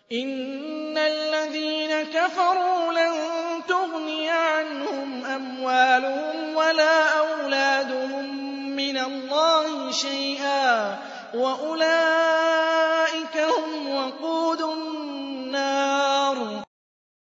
إِنَّ الَّذِينَ كَفَرُوا لَن تُغْنِيَ عَنْهُمْ أَمْوَالُهُمْ وَلَا أَوْلَادُهُم مِّنَ اللَّهِ شَيْئًا وَأُولَٰئِكَ